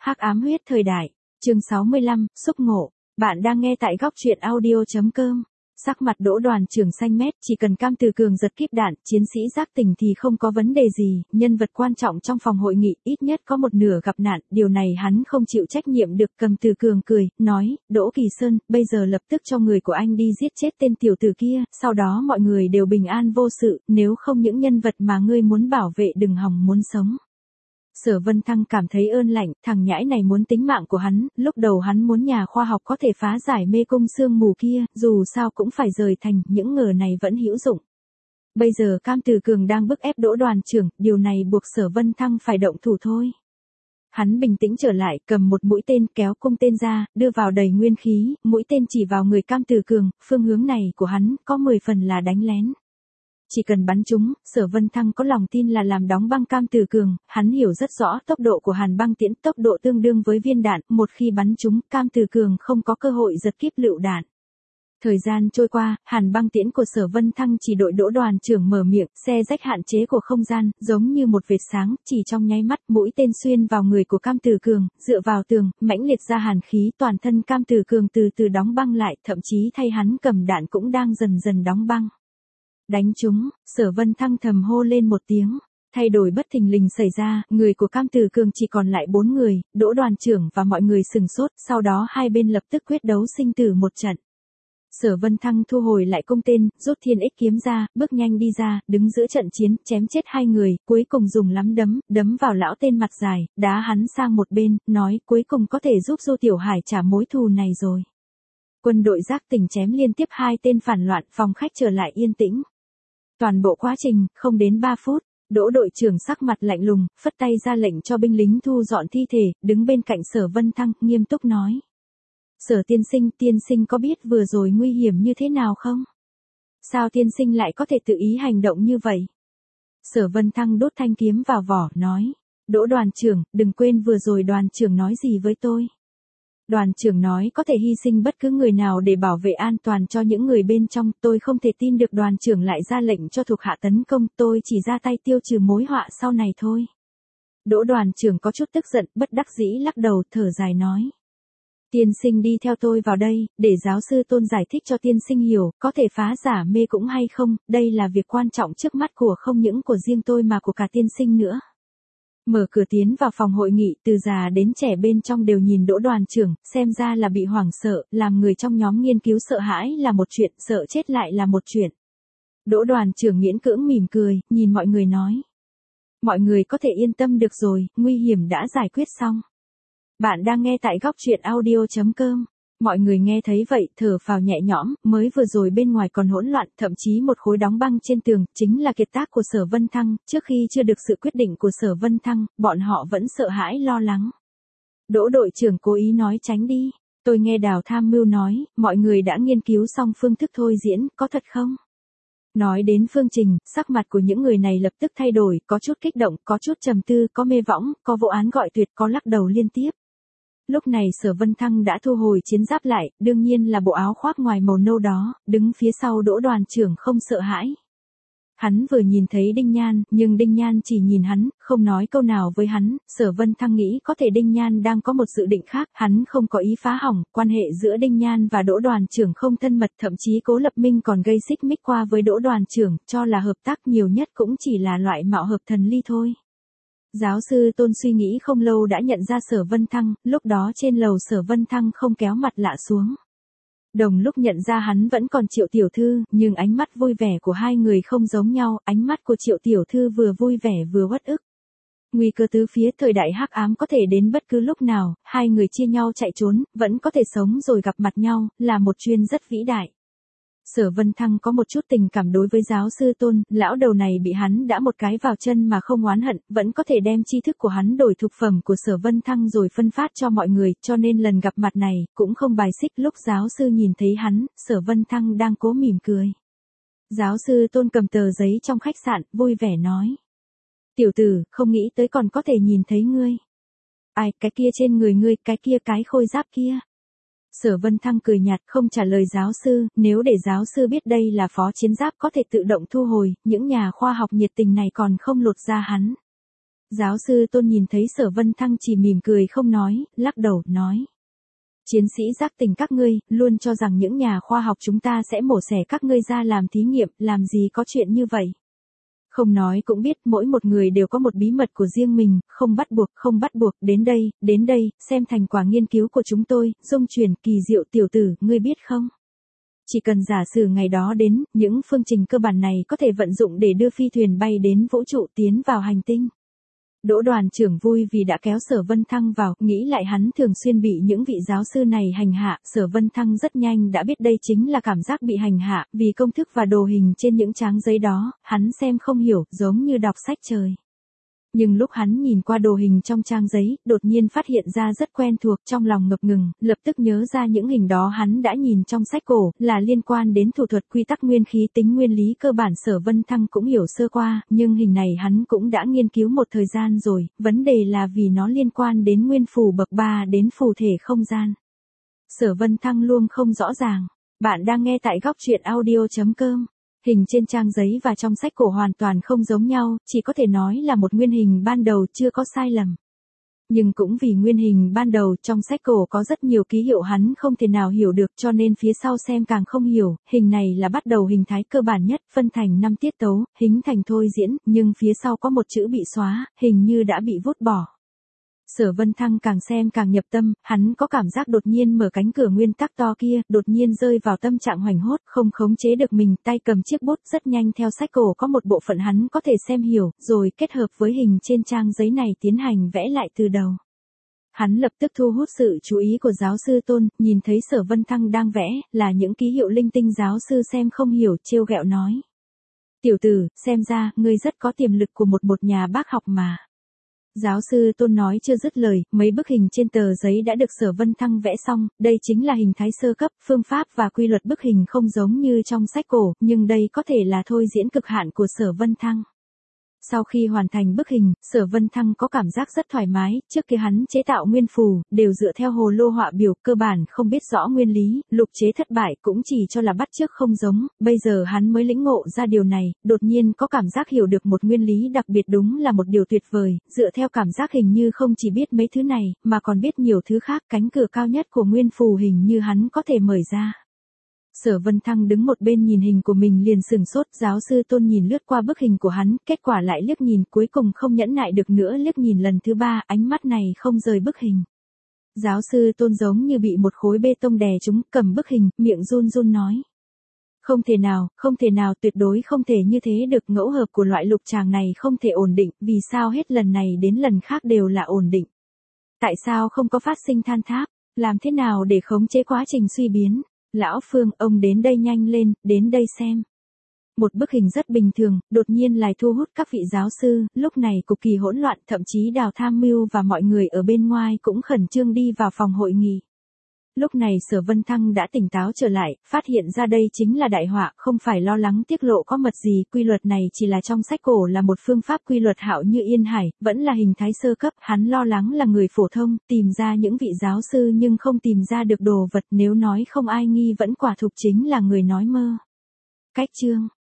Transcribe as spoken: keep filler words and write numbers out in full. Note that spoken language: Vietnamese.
Hắc ám huyết thời đại, chương sáu mươi lăm, xúc ngộ. Bạn đang nghe tại góc truyện audio chấm com. Sắc mặt Đỗ đoàn trưởng xanh mét, chỉ cần Cam Từ Cường giật kíp đạn, chiến sĩ giác tỉnh thì không có vấn đề gì, nhân vật quan trọng trong phòng hội nghị, ít nhất có một nửa gặp nạn, điều này hắn không chịu trách nhiệm được. Cam Từ Cường cười, nói, Đỗ Kỳ Sơn, bây giờ lập tức cho người của anh đi giết chết tên tiểu tử kia, sau đó mọi người đều bình an vô sự, nếu không những nhân vật mà ngươi muốn bảo vệ đừng hòng muốn sống. Sở Vân Thăng cảm thấy ơn lạnh, thằng nhãi này muốn tính mạng của hắn, lúc đầu hắn muốn nhà khoa học có thể phá giải mê cung sương mù kia, dù sao cũng phải rời thành, những ngờ này vẫn hữu dụng. Bây giờ Cam Từ Cường đang bức ép Đỗ đoàn trưởng, điều này buộc Sở Vân Thăng phải động thủ thôi. Hắn bình tĩnh trở lại, cầm một mũi tên, kéo cung tên ra, đưa vào đầy nguyên khí, mũi tên chỉ vào người Cam Từ Cường, phương hướng này của hắn, có mười phần là đánh lén. Chỉ cần bắn chúng, Sở Vân Thăng có lòng tin là làm đóng băng Cam Từ Cường, hắn hiểu rất rõ tốc độ của hàn băng tiễn, tốc độ tương đương với viên đạn, một khi bắn chúng, Cam Từ Cường không có cơ hội giật kíp lựu đạn. Thời gian trôi qua, hàn băng tiễn của Sở Vân Thăng chỉ đội Đỗ đoàn trưởng mở miệng, xe rách hạn chế của không gian, giống như một vệt sáng, chỉ trong nháy mắt, mũi tên xuyên vào người của Cam Từ Cường, dựa vào tường, mãnh liệt ra hàn khí, toàn thân Cam Từ Cường từ từ đóng băng lại, thậm chí thay hắn cầm đạn cũng đang dần dần đóng băng. Đánh chúng, Sở Vân Thăng thầm hô lên một tiếng, thay đổi bất thình lình xảy ra, người của Cam Từ Cường chỉ còn lại bốn người, Đỗ đoàn trưởng và mọi người sừng sốt, sau đó hai bên lập tức quyết đấu sinh tử một trận. Sở Vân Thăng thu hồi lại cung tên, rút thiên ích kiếm ra, bước nhanh đi ra, đứng giữa trận chiến, chém chết hai người, cuối cùng dùng lắm đấm, đấm vào lão tên mặt dài, đá hắn sang một bên, nói cuối cùng có thể giúp Du Tiểu Hải trả mối thù này rồi. Quân đội giác tỉnh chém liên tiếp hai tên phản loạn, phòng khách trở lại yên tĩnh. Toàn bộ quá trình, không đến ba phút, Đỗ đội trưởng sắc mặt lạnh lùng, phất tay ra lệnh cho binh lính thu dọn thi thể, đứng bên cạnh Sở Vân Thăng, nghiêm túc nói. Sở tiên sinh, tiên sinh có biết vừa rồi nguy hiểm như thế nào không? Sao tiên sinh lại có thể tự ý hành động như vậy? Sở Vân Thăng đốt thanh kiếm vào vỏ, nói. Đỗ đoàn trưởng, đừng quên vừa rồi đoàn trưởng nói gì với tôi. Đoàn trưởng nói có thể hy sinh bất cứ người nào để bảo vệ an toàn cho những người bên trong, tôi không thể tin được đoàn trưởng lại ra lệnh cho thuộc hạ tấn công, tôi chỉ ra tay tiêu trừ mối họa sau này thôi. Đỗ đoàn trưởng có chút tức giận, bất đắc dĩ lắc đầu, thở dài nói. Tiên sinh đi theo tôi vào đây, để giáo sư Tôn giải thích cho tiên sinh hiểu, có thể phá giả mê cũng hay không, đây là việc quan trọng trước mắt của không những của riêng tôi mà của cả tiên sinh nữa. Mở cửa tiến vào phòng hội nghị, từ già đến trẻ bên trong đều nhìn Đỗ đoàn trưởng, xem ra là bị hoảng sợ, làm người trong nhóm nghiên cứu sợ hãi là một chuyện, sợ chết lại là một chuyện. Đỗ đoàn trưởng miễn cưỡng mỉm cười, nhìn mọi người nói. Mọi người có thể yên tâm được rồi, nguy hiểm đã giải quyết xong. Bạn đang nghe tại góc truyện audio chấm com. Mọi người nghe thấy vậy, thở phào nhẹ nhõm, mới vừa rồi bên ngoài còn hỗn loạn, thậm chí một khối đóng băng trên tường, chính là kiệt tác của Sở Vân Thăng, trước khi chưa được sự quyết định của Sở Vân Thăng, bọn họ vẫn sợ hãi lo lắng. Đỗ đội trưởng cố ý nói tránh đi, tôi nghe Đào tham mưu nói, mọi người đã nghiên cứu xong phương thức thôi diễn, có thật không? Nói đến phương trình, sắc mặt của những người này lập tức thay đổi, có chút kích động, có chút trầm tư, có mê võng, có vô án gọi tuyệt, có lắc đầu liên tiếp. Lúc này Sở Vân Thăng đã thu hồi chiến giáp lại, đương nhiên là bộ áo khoác ngoài màu nâu đó, đứng phía sau Đỗ đoàn trưởng không sợ hãi. Hắn vừa nhìn thấy Đinh Nhan, nhưng Đinh Nhan chỉ nhìn hắn, không nói câu nào với hắn, Sở Vân Thăng nghĩ có thể Đinh Nhan đang có một dự định khác, hắn không có ý phá hỏng, quan hệ giữa Đinh Nhan và Đỗ đoàn trưởng không thân mật, thậm chí Cố Lập Minh còn gây xích mích qua với Đỗ đoàn trưởng, cho là hợp tác nhiều nhất cũng chỉ là loại mạo hợp thần ly thôi. Giáo sư Tôn suy nghĩ không lâu đã nhận ra Sở Vân Thăng, lúc đó trên lầu Sở Vân Thăng không kéo mặt lạ xuống. Đồng lúc nhận ra hắn vẫn còn Triệu tiểu thư, nhưng ánh mắt vui vẻ của hai người không giống nhau, ánh mắt của Triệu tiểu thư vừa vui vẻ vừa uất ức. Nguy cơ tứ phía thời đại hắc ám có thể đến bất cứ lúc nào, hai người chia nhau chạy trốn, vẫn có thể sống rồi gặp mặt nhau, là một chuyên rất vĩ đại. Sở Vân Thăng có một chút tình cảm đối với giáo sư Tôn, lão đầu này bị hắn đã một cái vào chân mà không oán hận, vẫn có thể đem tri thức của hắn đổi thực phẩm của Sở Vân Thăng rồi phân phát cho mọi người, cho nên lần gặp mặt này, cũng không bài xích. Lúc giáo sư nhìn thấy hắn, Sở Vân Thăng đang cố mỉm cười. Giáo sư Tôn cầm tờ giấy trong khách sạn, vui vẻ nói. Tiểu tử, không nghĩ tới còn có thể nhìn thấy ngươi. Ai, cái kia trên người ngươi, cái kia cái khôi giáp kia. Sở Vân Thăng cười nhạt không trả lời giáo sư, nếu để giáo sư biết đây là phó chiến giáp có thể tự động thu hồi, những nhà khoa học nhiệt tình này còn không lột ra hắn. Giáo sư Tôn nhìn thấy Sở Vân Thăng chỉ mỉm cười không nói, lắc đầu, nói. Chiến sĩ giác tình các ngươi, luôn cho rằng những nhà khoa học chúng ta sẽ mổ xẻ các ngươi ra làm thí nghiệm, làm gì có chuyện như vậy. Không nói cũng biết mỗi một người đều có một bí mật của riêng mình, không bắt buộc, không bắt buộc, đến đây, đến đây, xem thành quả nghiên cứu của chúng tôi, dung chuyển kỳ diệu tiểu tử, ngươi biết không? Chỉ cần giả sử ngày đó đến, những phương trình cơ bản này có thể vận dụng để đưa phi thuyền bay đến vũ trụ tiến vào hành tinh. Đỗ đoàn trưởng vui vì đã kéo Sở Vân Thăng vào, nghĩ lại hắn thường xuyên bị những vị giáo sư này hành hạ, Sở Vân Thăng rất nhanh đã biết đây chính là cảm giác bị hành hạ, vì công thức và đồ hình trên những trang giấy đó, hắn xem không hiểu, giống như đọc sách trời. Nhưng lúc hắn nhìn qua đồ hình trong trang giấy, đột nhiên phát hiện ra rất quen thuộc, trong lòng ngập ngừng, lập tức nhớ ra những hình đó hắn đã nhìn trong sách cổ, là liên quan đến thủ thuật quy tắc nguyên khí tính nguyên lý cơ bản. Sở Vân Thăng cũng hiểu sơ qua, nhưng hình này hắn cũng đã nghiên cứu một thời gian rồi, vấn đề là vì nó liên quan đến nguyên phù bậc ba đến phù thể không gian. Sở Vân Thăng luôn không rõ ràng. Bạn đang nghe tại góc truyện audio chấm com. Hình trên trang giấy và trong sách cổ hoàn toàn không giống nhau, chỉ có thể nói là một nguyên hình ban đầu chưa có sai lầm. Nhưng cũng vì nguyên hình ban đầu trong sách cổ có rất nhiều ký hiệu hắn không thể nào hiểu được cho nên phía sau xem càng không hiểu, hình này là bắt đầu hình thái cơ bản nhất, phân thành năm tiết tấu, hình thành thôi diễn, nhưng phía sau có một chữ bị xóa, hình như đã bị vút bỏ. Sở Vân Thăng càng xem càng nhập tâm, hắn có cảm giác đột nhiên mở cánh cửa nguyên tắc to kia, đột nhiên rơi vào tâm trạng hoảng hốt, không khống chế được mình, tay cầm chiếc bút rất nhanh theo sách cổ có một bộ phận hắn có thể xem hiểu, rồi kết hợp với hình trên trang giấy này tiến hành vẽ lại từ đầu. Hắn lập tức thu hút sự chú ý của giáo sư Tôn, nhìn thấy Sở Vân Thăng đang vẽ, là những ký hiệu linh tinh giáo sư xem không hiểu, trêu ghẹo nói. Tiểu tử, xem ra, ngươi rất có tiềm lực của một một nhà bác học mà. Giáo sư Tôn nói chưa dứt lời, mấy bức hình trên tờ giấy đã được Sở Vân Thăng vẽ xong, đây chính là hình thái sơ cấp, phương pháp và quy luật bức hình không giống như trong sách cổ, nhưng đây có thể là thôi diễn cực hạn của Sở Vân Thăng. Sau khi hoàn thành bức hình, Sở Vân Thăng có cảm giác rất thoải mái, trước kia hắn chế tạo nguyên phù, đều dựa theo hồ lô họa biểu, cơ bản không biết rõ nguyên lý, lục chế thất bại cũng chỉ cho là bắt chước không giống, bây giờ hắn mới lĩnh ngộ ra điều này, đột nhiên có cảm giác hiểu được một nguyên lý đặc biệt đúng là một điều tuyệt vời, dựa theo cảm giác hình như không chỉ biết mấy thứ này, mà còn biết nhiều thứ khác, cánh cửa cao nhất của nguyên phù hình như hắn có thể mở ra. Sở Vân Thăng đứng một bên nhìn hình của mình liền sừng sốt, giáo sư Tôn nhìn lướt qua bức hình của hắn, kết quả lại liếc nhìn, cuối cùng không nhẫn nại được nữa liếc nhìn lần thứ ba, ánh mắt này không rời bức hình. Giáo sư Tôn giống như bị một khối bê tông đè trúng, cầm bức hình, miệng run run nói. Không thể nào, không thể nào, tuyệt đối không thể như thế được, ngẫu hợp của loại lục tràng này không thể ổn định, vì sao hết lần này đến lần khác đều là ổn định. Tại sao không có phát sinh than tháp, làm thế nào để khống chế quá trình suy biến? Lão Phương, ông đến đây nhanh lên, đến đây xem. Một bức hình rất bình thường, đột nhiên lại thu hút các vị giáo sư, lúc này cực kỳ hỗn loạn, thậm chí Đào Tham Mưu và mọi người ở bên ngoài cũng khẩn trương đi vào phòng hội nghị. Lúc này Sở Vân Thăng đã tỉnh táo trở lại, phát hiện ra đây chính là đại họa, không phải lo lắng tiết lộ có mật gì, quy luật này chỉ là trong sách cổ là một phương pháp quy luật hạo như yên hải, vẫn là hình thái sơ cấp, hắn lo lắng là người phổ thông, tìm ra những vị giáo sư nhưng không tìm ra được đồ vật, nếu nói không ai nghi vẫn quả thực chính là người nói mơ. Cách chương